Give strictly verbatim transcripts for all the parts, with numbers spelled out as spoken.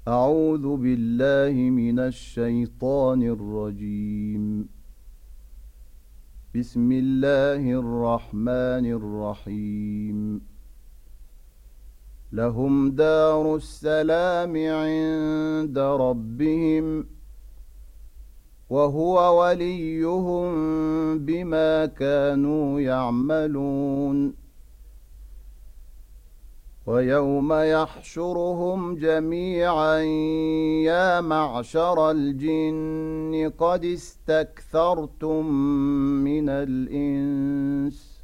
أعوذ بالله من الشيطان الرجيم. بسم الله الرحمن الرحيم. لهم دار السلام عند ربهم وهو وليهم بما كانوا يعملون. ويوم يحشرهم جميعا يا معشر الجن قد استكثرتم من الإنس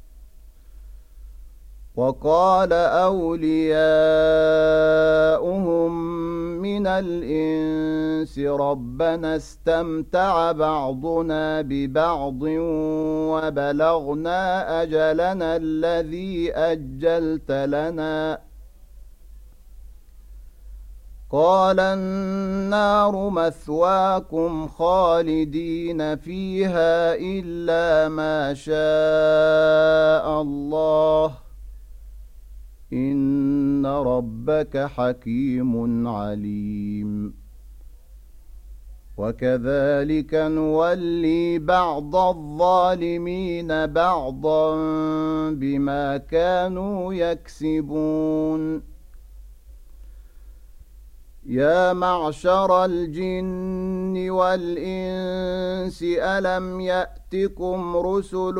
وقال أولياؤهم من الإنس ربنا استمتع بعضنا ببعض وبلغنا أجلنا الذي أجلت لنا قال النار مثواكم خالدين فيها إلا ما شاء الله إن ربك حكيم عليم. وكذلك نولي بعض الظالمين بعضا بما كانوا يكسبون. يا معشر الجن والإنس ألم يأتكم رسل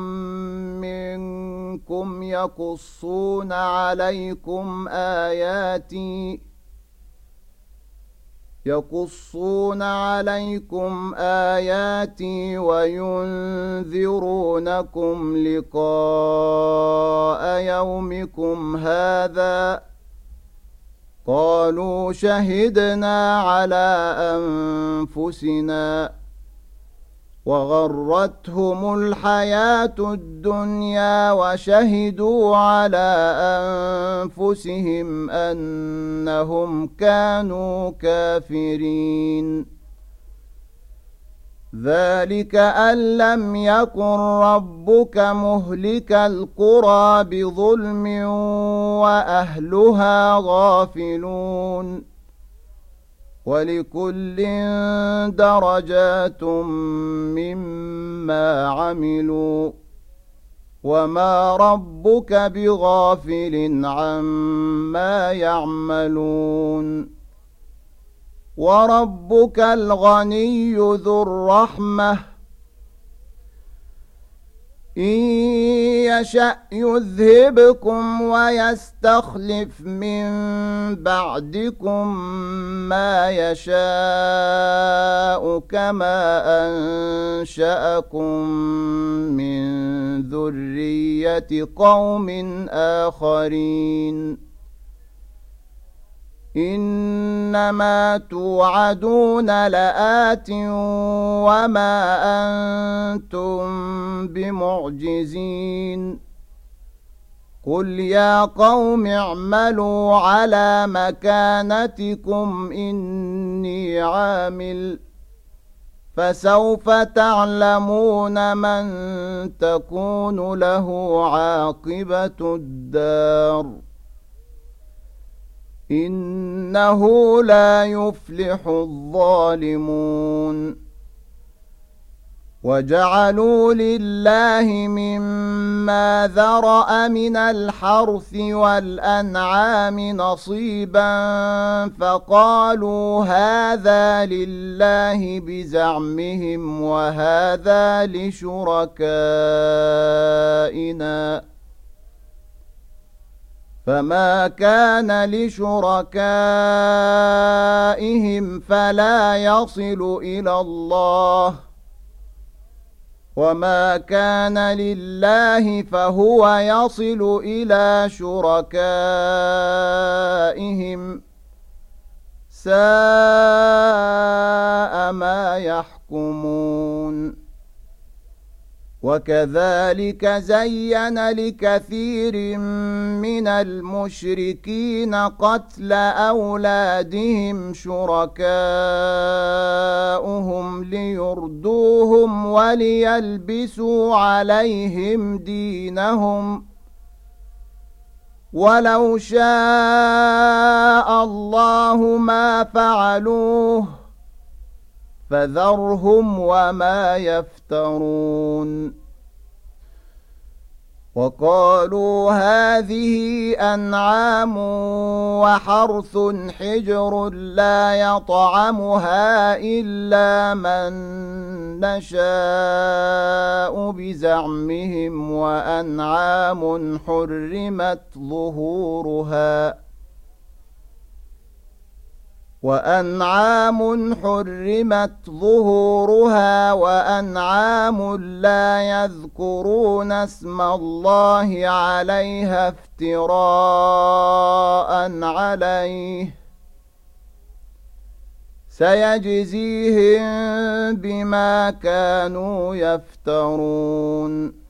منكم يقصون عليكم آياتي يقصون عليكم آياتي وينذرونكم لقاء يومكم هذا قالوا شهدنا على أنفسنا وغرتهم الحياة الدنيا وشهدوا على أنفسهم أنهم كانوا كافرين. ذلك أن لم يكن ربك مهلك القرى بظلم وأهلها غافلون ولكل درجات مما عملوا وما ربك بغافل عما يعملون. وربك الغني ذو الرحمة إن يشأ يذهبكم ويستخلف من بعدكم ما يشاء كما أنشأكم من ذرية قوم آخرين. إنما توعدون لآت وما أنتم بمعجزين. قل يا قوم اعملوا على مكانتكم إني عامل فسوف تعلمون من تكون له عاقبة الدار إنه لا يفلح الظالمون. وجعلوا لله مما ذرأ من الحرث والأنعام نصيبا فقالوا هذا لله بزعمهم وهذا لشركائنا فما كان لشركائهم فلا يصل إلى الله وما كان لله فهو يصل إلى شركائهم ساء ما يحكمون. وكذلك زين لكثير من المشركين قتل أولادهم شركاؤهم ليردوهم وليلبسوا عليهم دينهم ولو شاء الله ما فعلوه فذرهم وما يفترون وقالوا هذه أنعام وحرث حجر لا يطعمها إلا من نشاء بزعمهم وأنعام حرمت ظهورها وأنعام حرمت ظهورها وأنعام لا يذكرون اسم الله عليها افتراء عليه سيجزيهم بما كانوا يفترون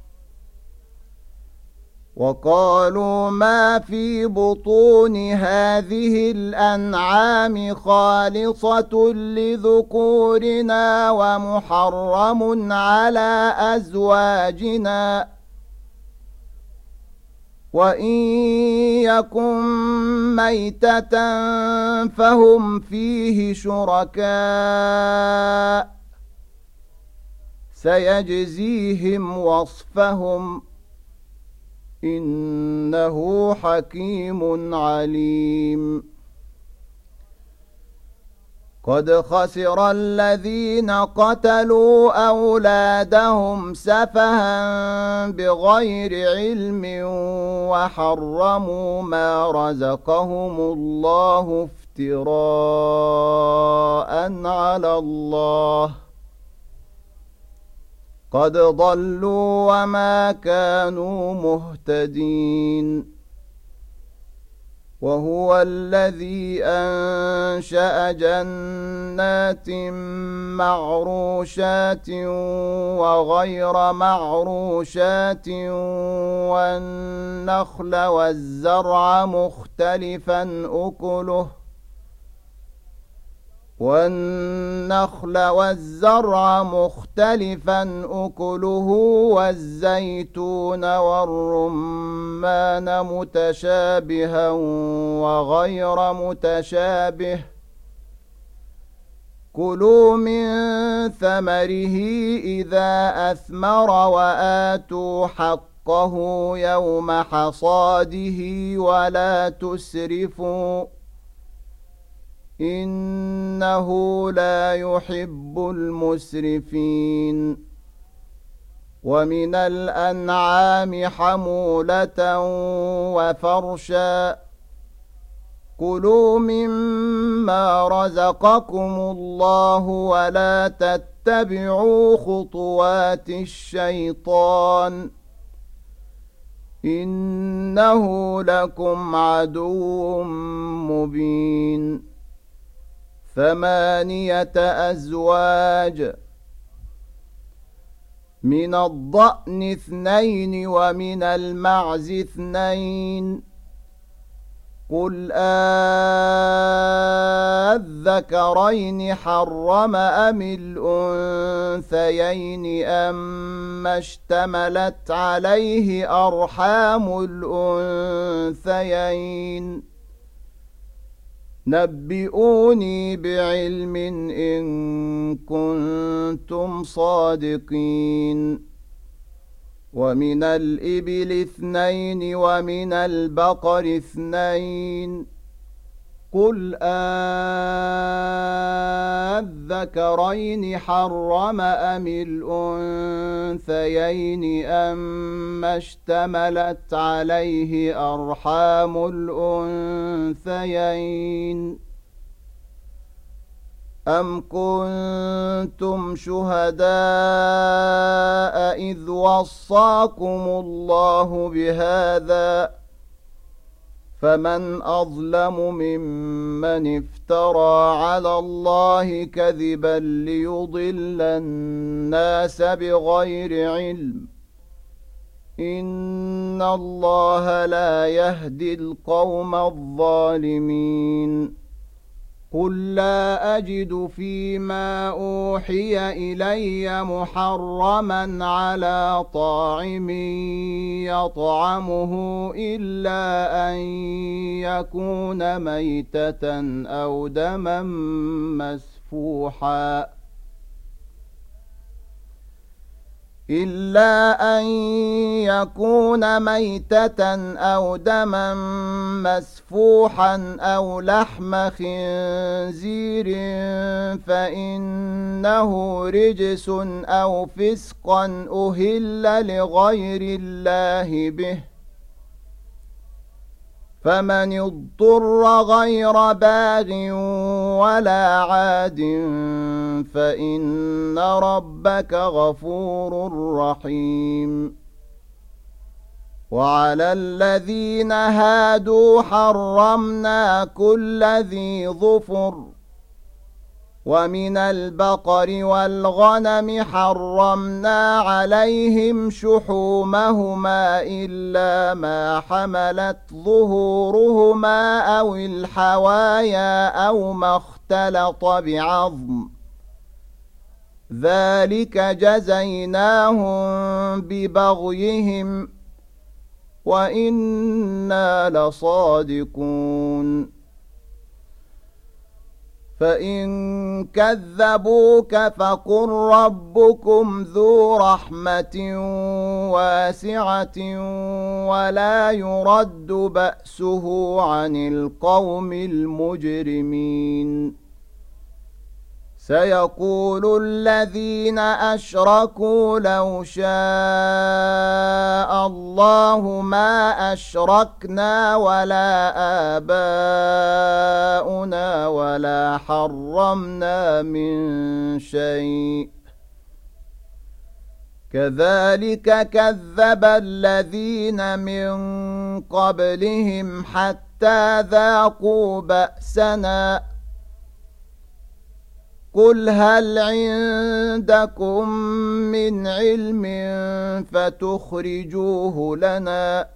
وقالوا ما في بطون هذه الأنعام خالصة لذكورنا ومحرم على أزواجنا وإن يكن ميتة فهم فيه شركاء سيجزيهم وصفهم إنه حكيم عليم قد خسر الذين قتلوا أولادهم سفها بغير علم وحرموا ما رزقهم الله افتراء على الله قد ضلوا وما كانوا مهتدين وهو الذي أنشأ جنات معروشات وغير معروشات والنخل والزرع مختلفا أكله والنخل والزرع مختلفا أكله والزيتون والرمان متشابها وغير متشابه كلوا من ثمره إذا أثمر وآتوا حقه يوم حصاده ولا تسرفوا إنه لا يحب المسرفين ومن الأنعام حمولة وفرشا كلوا مما رزقكم الله ولا تتبعوا خطوات الشيطان إنه لكم عدو مبين ثمانية أزواج من الضأن اثنين ومن المعز اثنين قل أذكرين حرم أم الأنثيين أما اشتملت عليه أرحام الأنثيين نبئوني بعلم إن كنتم صادقين ومن الإبل اثنين ومن البقر اثنين قل أذكرين حرم أم الأنثيين أما اشتملت عليه أرحام الأنثيين أم كنتم شهداء إذ وصاكم الله بهذا فمن أظلم ممن افترى على الله كذبا ليضل الناس بغير علم إن الله لا يهدي القوم الظالمين قل لا أجد فيما أوحي إلي محرما على طاعم يطعمه إلا أن يكون ميتة أو دما مسفوحا إلا أن يكون ميتة أو دما مسفوحا أو لحم خنزير فإنه رجس أو فسقا أهل لغير الله به فمن اضطر غير باغ ولا عاد فإن ربك غفور رحيم وعلى الذين هادوا حرمنا كل ذي ظفر ومن البقر والغنم حرمنا عليهم شحومهما إلا ما حملت ظهورهما أو الحوايا أو ما اختلط بعظم ذلك جزيناهم ببغيهم وإنا لصادقون فإن كذبوك فقل ربكم ذو رحمة واسعة ولا يرد بأسه عن القوم المجرمين سيقول الذين أشركوا لو شاء الله ما أشركنا ولا آباؤنا ولا حرمنا من شيء كذلك كذب الذين من قبلهم حتى ذاقوا بأسنا قل هل عندكم من علم فتخرجوه لنا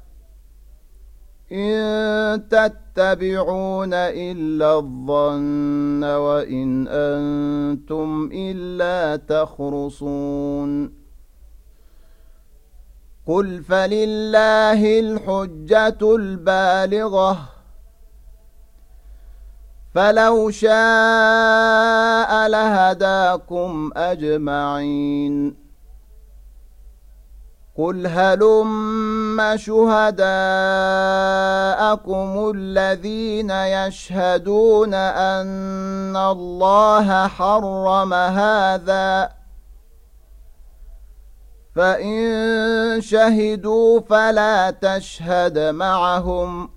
إن تتبعون إلا الظن وإن أنتم إلا تخرصون قل فلله الحجة البالغة فلو شاء لهداكم أجمعين قل هلم شهداءكم الذين يشهدون أن الله حرم هذا فإن شهدوا فلا تشهد معهم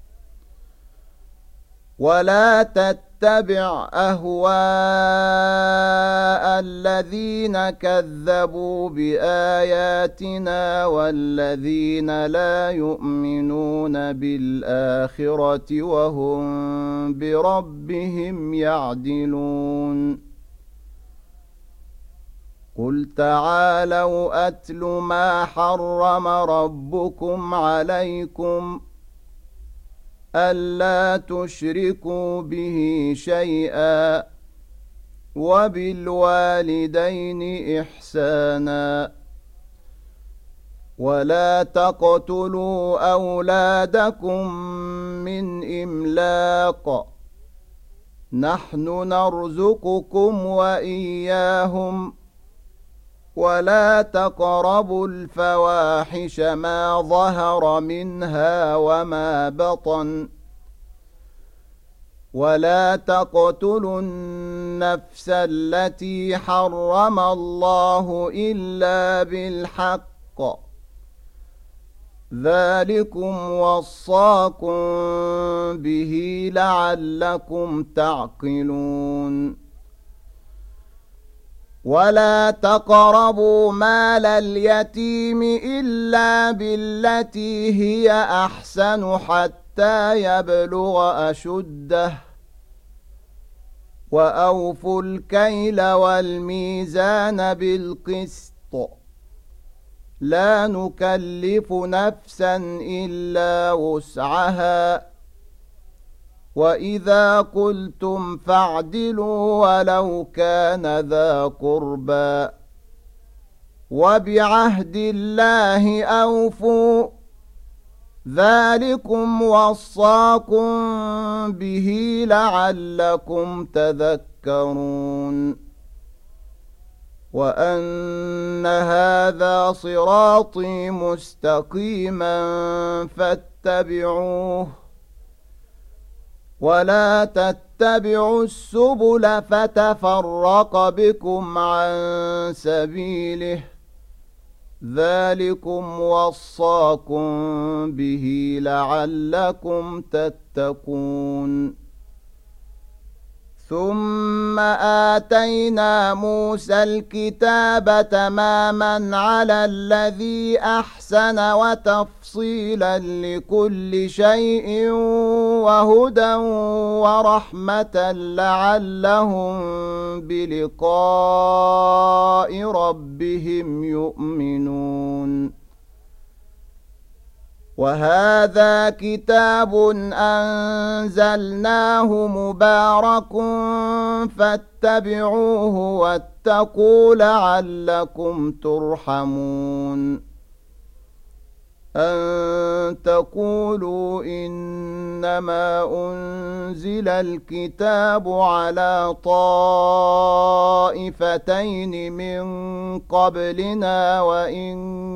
ولا تتبع أهواء الذين كذبوا بآياتنا والذين لا يؤمنون بالآخرة وهم بربهم يعدلون قل تعالوا أتل ما حرم ربكم عليكم ألا تشركوا به شيئا وبالوالدين إحسانا ولا تقتلوا أولادكم من إملاق نحن نرزقكم وإياهم ولا تقربوا الفواحش ما ظهر منها وما بطن ولا تقتلوا النفس التي حرم الله إلا بالحق ذلكم وصاكم به لعلكم تعقلون ولا تقربوا مال اليتيم إلا بالتي هي أحسن حتى يبلغ أشده وأوفوا الكيل والميزان بالقسط لا نكلف نفسا إلا وسعها وإذا قلتم فاعدلوا ولو كان ذا قربى وبعهد الله أوفوا ذلكم وصاكم به لعلكم تذكرون وأن هذا صراطي مستقيما فاتبعوه ولا تتبعوا السبل فتفرق بكم عن سبيله ذلكم وصاكم به لعلكم تتقون ثم آتينا موسى الكتاب تماما على الذي أحسن وتفصيلا لكل شيء وهدى ورحمة لعلهم بلقاء ربهم يؤمنون وهذا كتاب أنزلناه مبارك فاتبعوه واتقوا لعلكم ترحمون أن تقولوا إنما أنزل الكتاب على طائفتين من قبلنا وإن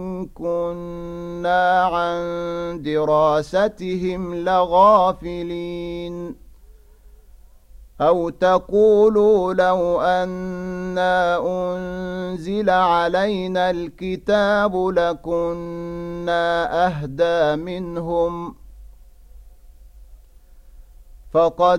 كنا عن دراستهم لغافلين أو تقولوا لو أنا أنزل علينا الكتاب لكنا أهدى منهم فقد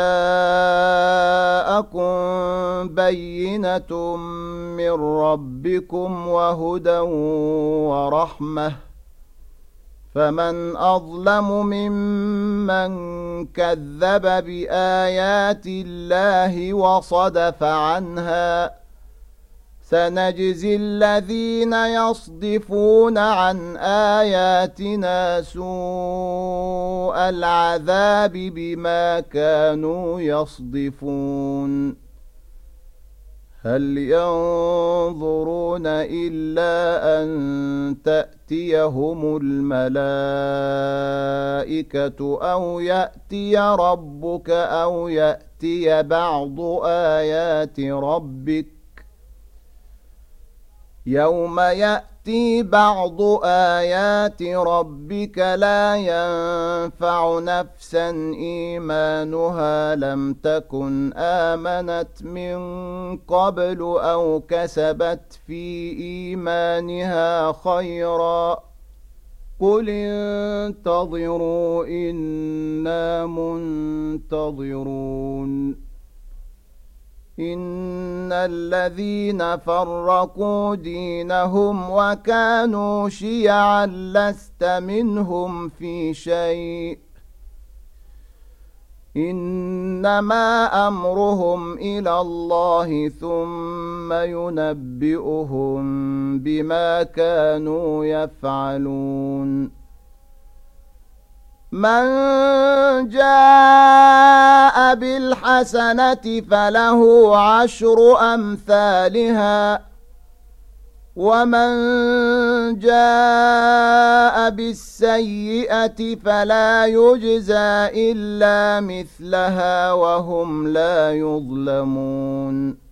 جاءكم بينة من ربكم وهدى ورحمة فمن أظلم ممن كذب بآيات الله وصدف عنها سنجزي الذين يصدفون عن آياتنا سوء العذاب بما كانوا يصدفون هل ينظرون إلا أن تأتيهم الملائكة أو يأتي ربك أو يأتي بعض آيات ربك يوم يأتي بعض آيات ربك لا ينفع نفسا إيمانها لم تكن آمنت من قبل أو كسبت في إيمانها خيرا قل انتظروا إنا منتظرون إن الذين فرقوا دينهم وكانوا شيعا لست منهم في شيء إنما أمرهم إلى الله ثم ينبئهم بما كانوا يفعلون من جاء بالحسنة فله عشر أمثالها ومن جاء بالسيئة فلا يجزى إلا مثلها وهم لا يظلمون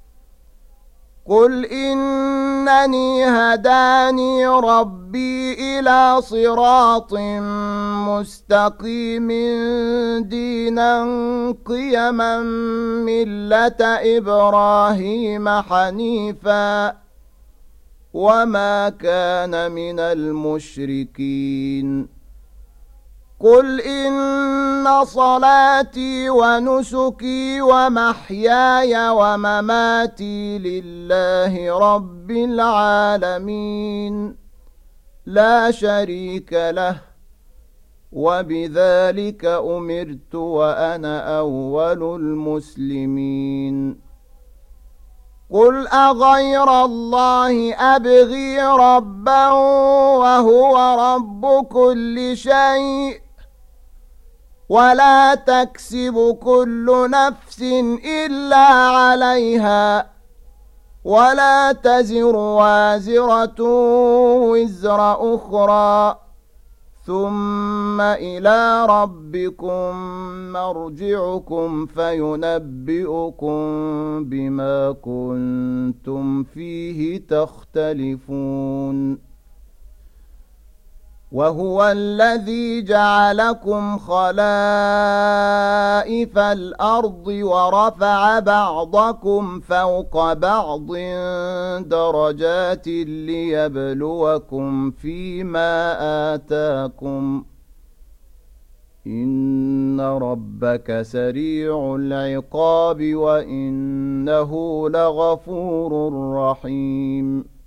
قل إنني هداني ربي إلى صراط مستقيم دينا قيما ملة إبراهيم حنيفا وما كان من المشركين قل إن صلاتي ونسكي ومحياي ومماتي لله رب العالمين لا شريك له وبذلك أمرت وأنا أول المسلمين قل أغير الله أبغي ربا وهو رب كل شيء ولا تكسب كل نفس إلا عليها ولا تزر وازرة وزر أخرى ثم إلى ربكم مرجعكم فينبئكم بما كنتم فيه تختلفون وهو الذي جعلكم خلائف الأرض ورفع بعضكم فوق بعض درجات ليبلوكم فيما آتاكم إن ربك سريع العقاب وإنه لغفور رحيم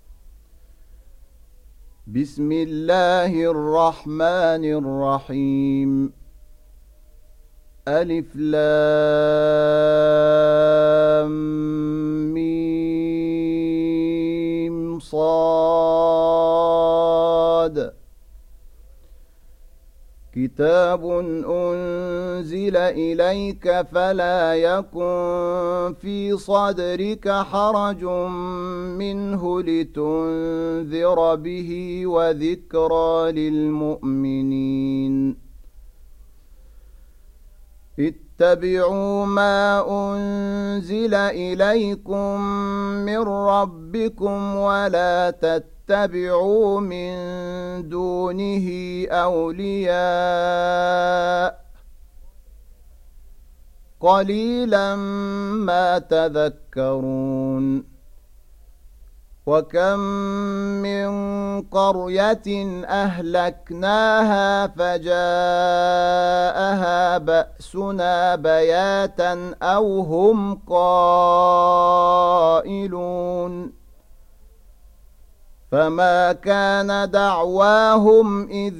بسم الله الرحمن الرحيم ألف لام ميم صاد كتاب أنزل إليك فلا يكن في صدرك حرج منه لتنذر به وذكرى للمؤمنين اتبعوا ما أنزل إليكم من ربكم ولا تتبعوا اتبعوا من دونه أولياء قليلا ما تذكرون وكم من قرية أهلكناها فجاءها بأسنا بياتا أو هم قائلون فما كان دعواهم إذ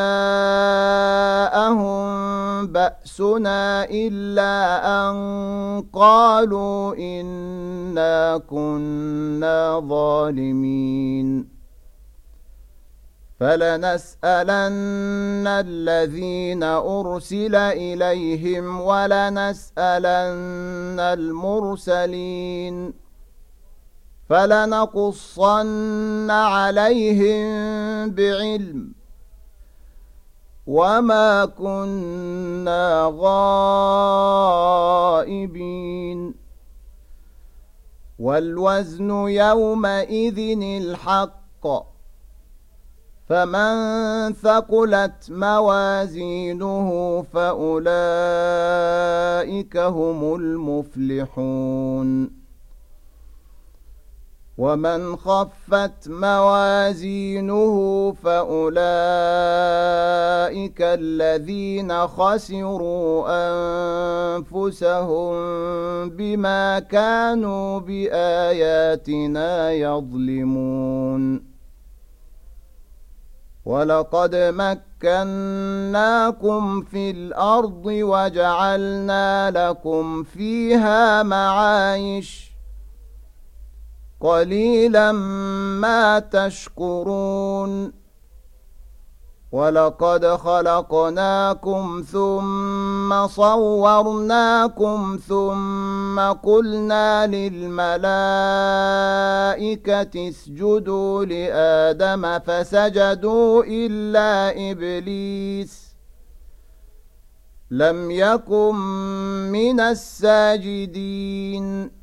جاءهم بأسنا إلا أن قالوا إنا كنا ظالمين فلنسألن الذين أرسل إليهم ولنسألن المرسلين فلنقصن عليهم بعلم وما كنا غائبين والوزن يومئذ الحق فمن ثقلت موازينه فأولئك هم المفلحون ومن خفت موازينه فأولئك الذين خسروا أنفسهم بما كانوا بآياتنا يظلمون ولقد مكناكم في الأرض وجعلنا لكم فيها معايش قليلا ما تشكرون ولقد خلقناكم ثم صورناكم ثم قلنا للملائكة اسجدوا لآدم فسجدوا إلا إبليس لم يكن من الساجدين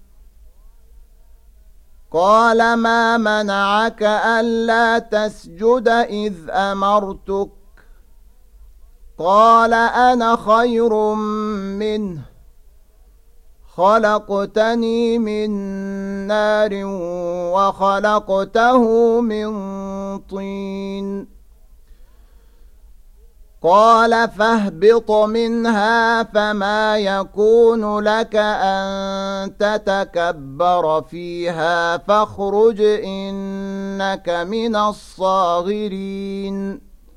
قال ما منعك ألا تسجد إذ أمرتك قال أنا خير منه خلقتني من نار وخلقته من طين قال فاهبط منها فما يكون لك أن تتكبر فيها فاخرج إنك من الصاغرين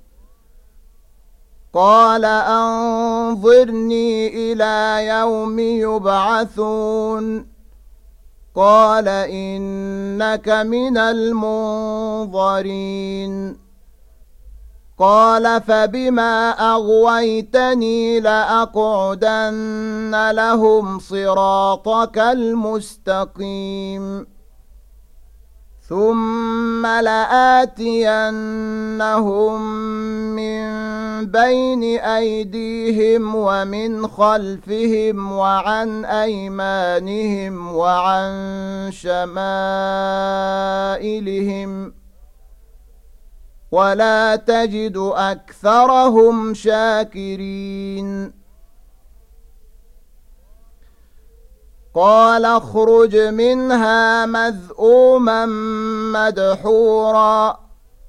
قال أنظرني إلى يوم يبعثون قال إنك من المنظرين قال فبما أغويتني لأقعدن لهم صراطك المستقيم ثم لآتينهم من بين أيديهم ومن خلفهم وعن أيمانهم وعن شمائلهم ولا تجد أكثرهم شاكرين قال اخرج منها مذءوما مدحورا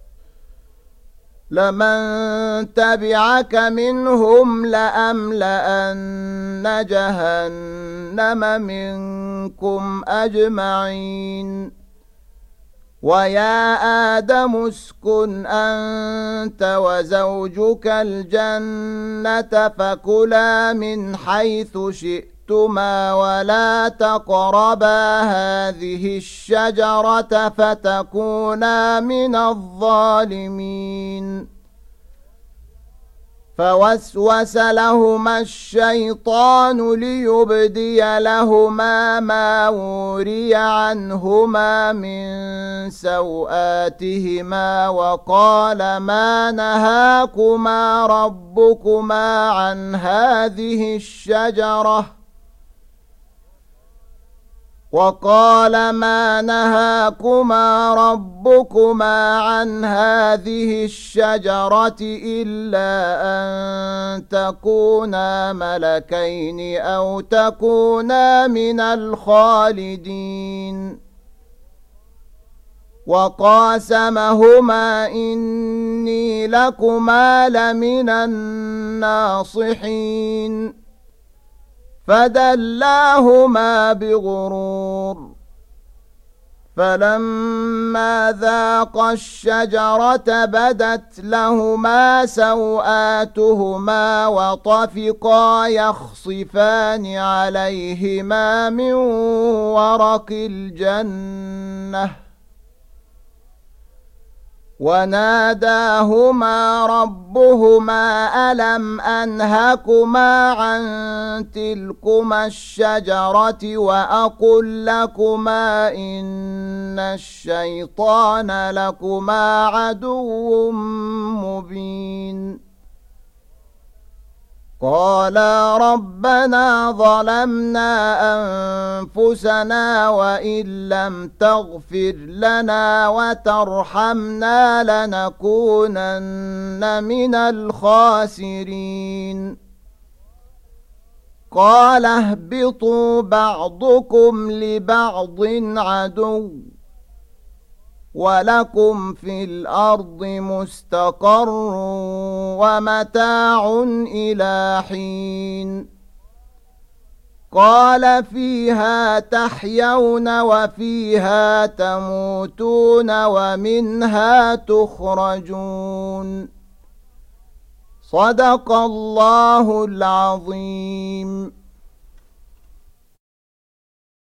لمن تبعك منهم لأملأن جهنم منكم أجمعين ويا آدم اسكن أنت وزوجك الجنة فكلا من حيث شئتما ولا تقربا هذه الشجرة فتكونا من الظالمين فوسوس لهما الشيطان ليبدي لهما ما وري عنهما من سوآتهما وقال ما نهاكما ربكما عن هذه الشجرة وقال ما نهاكما ربكما عن هذه الشجرة إلا أن تكونا ملكين أو تكونا من الخالدين وقاسمهما إني لكما لمن الناصحين فدلاهما بغرور فلما ذاقا الشجرة بدت لهما سوآتهما وطفقا يخصفان عليهما من ورق الجنة وناداهما ربهما ألم أنهكما عن تلكما الشجرة وأقل لكما إن الشيطان لكما عدو مبين قالا ربنا ظلمنا أنفسنا وإن لم تغفر لنا وترحمنا لنكونن من الخاسرين قال اهبطوا بعضكم لبعض عدو ولكم في الأرض مستقر ومتاع إلى حين قال فيها تحيون وفيها تموتون ومنها تخرجون صدق الله العظيم.